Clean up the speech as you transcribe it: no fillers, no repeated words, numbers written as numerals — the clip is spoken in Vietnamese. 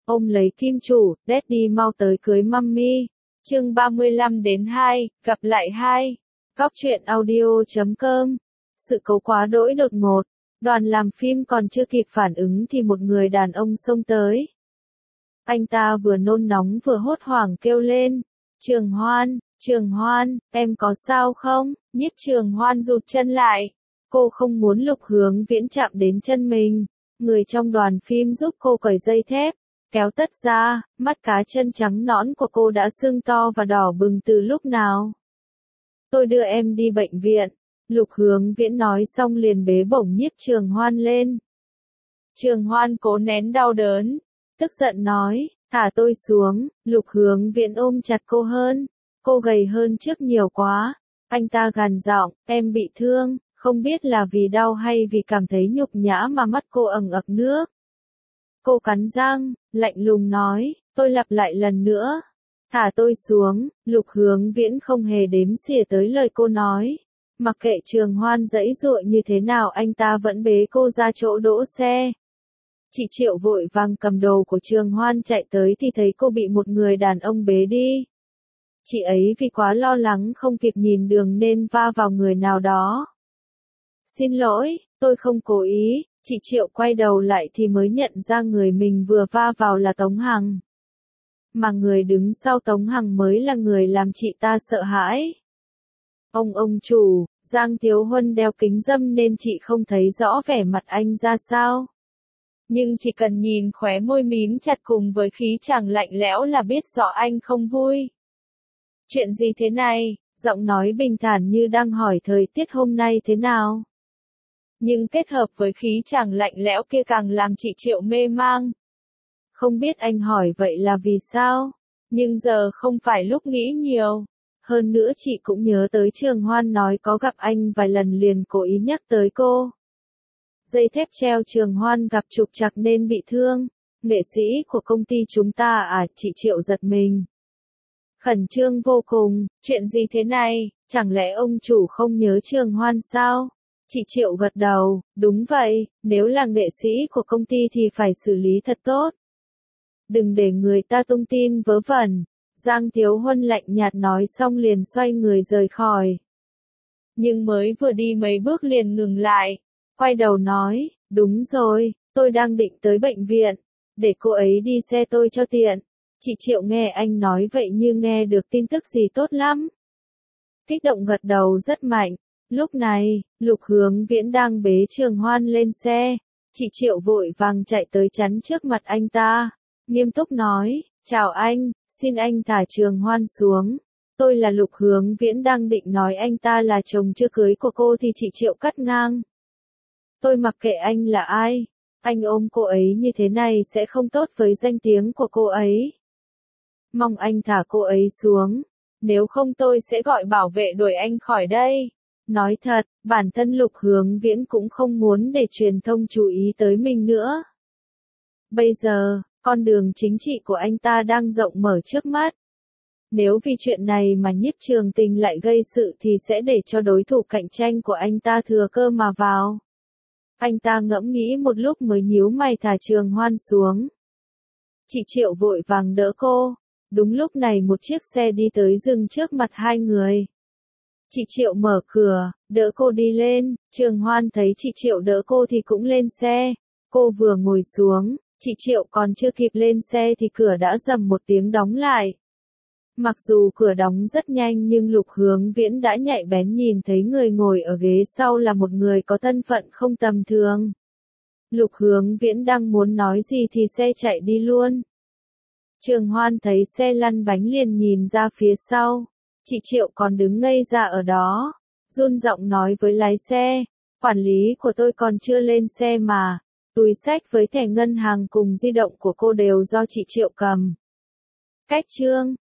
Ôm lấy kim chủ, Daddy mau tới cưới mummy. Chương 35-2, gặp lại 2. Góc truyện audio.com. Sự cố quá đỗi đột ngột. Đoàn làm phim còn chưa kịp phản ứng thì một người đàn ông xông tới. Anh ta vừa nôn nóng vừa hốt hoảng kêu lên. Trường Hoan, em có sao không? Nhiếp Trường Hoan rụt chân lại. Cô không muốn Lục Hướng Viễn chạm đến chân mình. Người trong đoàn phim giúp cô cởi dây thép, kéo tất ra, mắt cá chân trắng nõn của cô đã sưng to và đỏ bừng từ lúc nào. Tôi đưa em đi bệnh viện. Lục Hướng Viễn nói xong liền bế bổng Nhiếp Trường Hoan lên. Trường Hoan cố nén đau đớn, tức giận nói, thả tôi xuống. Lục Hướng Viễn ôm chặt cô hơn. Cô gầy hơn trước nhiều quá. Anh ta gằn giọng, em bị thương, không biết là vì đau hay vì cảm thấy nhục nhã mà mắt cô ẩn ực nước. Cô cắn răng, lạnh lùng nói, tôi lặp lại lần nữa. Thả tôi xuống. Lục Hướng Viễn không hề đếm xỉa tới lời cô nói. Mặc kệ Trường Hoan giãy giụa như thế nào anh ta vẫn bế cô ra chỗ đỗ xe. Chị Triệu vội vàng cầm đồ của Trường Hoan chạy tới thì thấy cô bị một người đàn ông bế đi. Chị ấy vì quá lo lắng không kịp nhìn đường nên va vào người nào đó. Xin lỗi, tôi không cố ý. Chị Triệu quay đầu lại thì mới nhận ra người mình vừa va vào là Tống Hằng. Mà người đứng sau Tống Hằng mới là người làm chị ta sợ hãi. Ông chủ, Giang Thiếu Huân đeo kính râm nên chị không thấy rõ vẻ mặt anh ra sao. Nhưng chỉ cần nhìn khóe môi mím chặt cùng với khí chàng lạnh lẽo là biết rõ anh không vui. Chuyện gì thế này? Giọng nói bình thản như đang hỏi thời tiết hôm nay thế nào. Nhưng kết hợp với khí chàng lạnh lẽo kia càng làm chị Triệu mê mang. Không biết anh hỏi vậy là vì sao? Nhưng giờ không phải lúc nghĩ nhiều. Hơn nữa chị cũng nhớ tới Trường Hoan nói có gặp anh vài lần liền cố ý nhắc tới cô. Dây thép treo Trường Hoan gặp trục trặc nên bị thương. Nghệ sĩ của công ty chúng ta à? Chị Triệu giật mình. Khẩn trương vô cùng, chuyện gì thế này, chẳng lẽ ông chủ không nhớ Trường Hoan sao? Chị Triệu gật đầu, đúng vậy, nếu là nghệ sĩ của công ty thì phải xử lý thật tốt. Đừng để người ta tung tin vớ vẩn. Giang Thiếu Huân lạnh nhạt nói xong liền xoay người rời khỏi. Nhưng mới vừa đi mấy bước liền ngừng lại. Quay đầu nói, đúng rồi, tôi đang định tới bệnh viện. Để cô ấy đi xe tôi cho tiện. Chị Triệu nghe anh nói vậy như nghe được tin tức gì tốt lắm. Kích động gật đầu rất mạnh. Lúc này, Lục Hướng Viễn đang bế Trường Hoan lên xe. Chị Triệu vội vàng chạy tới chắn trước mặt anh ta. Nghiêm túc nói, chào anh, xin anh thả Trường Hoan xuống. Tôi là Lục Hướng Viễn. Đang định nói anh ta là chồng chưa cưới của cô thì chị Triệu cắt ngang. Tôi mặc kệ anh là ai. Anh ôm cô ấy như thế này sẽ không tốt với danh tiếng của cô ấy. Mong anh thả cô ấy xuống. Nếu không tôi sẽ gọi bảo vệ đuổi anh khỏi đây. Nói thật, bản thân Lục Hướng Viễn cũng không muốn để truyền thông chú ý tới mình nữa. Bây giờ, con đường chính trị của anh ta đang rộng mở trước mắt. Nếu vì chuyện này mà Nhiếp Trường Tình lại gây sự thì sẽ để cho đối thủ cạnh tranh của anh ta thừa cơ mà vào. Anh ta ngẫm nghĩ một lúc mới nhíu mày thả Trường Hoan xuống. Chị Triệu vội vàng đỡ cô. Đúng lúc này một chiếc xe đi tới dừng trước mặt hai người. Chị Triệu mở cửa, đỡ cô đi lên. Trường Hoan thấy chị Triệu đỡ cô thì cũng lên xe. Cô vừa ngồi xuống, chị Triệu còn chưa kịp lên xe thì cửa đã rầm một tiếng đóng lại. Mặc dù cửa đóng rất nhanh nhưng Lục Hướng Viễn đã nhạy bén nhìn thấy người ngồi ở ghế sau là một người có thân phận không tầm thường. Lục Hướng Viễn đang muốn nói gì thì xe chạy đi luôn. Trường Hoan thấy xe lăn bánh liền nhìn ra phía sau. Chị Triệu còn đứng ngây ra ở đó. Run giọng nói với lái xe. Quản lý của tôi còn chưa lên xe mà. Túi xách với thẻ ngân hàng cùng di động của cô đều do chị Triệu cầm. Cách chương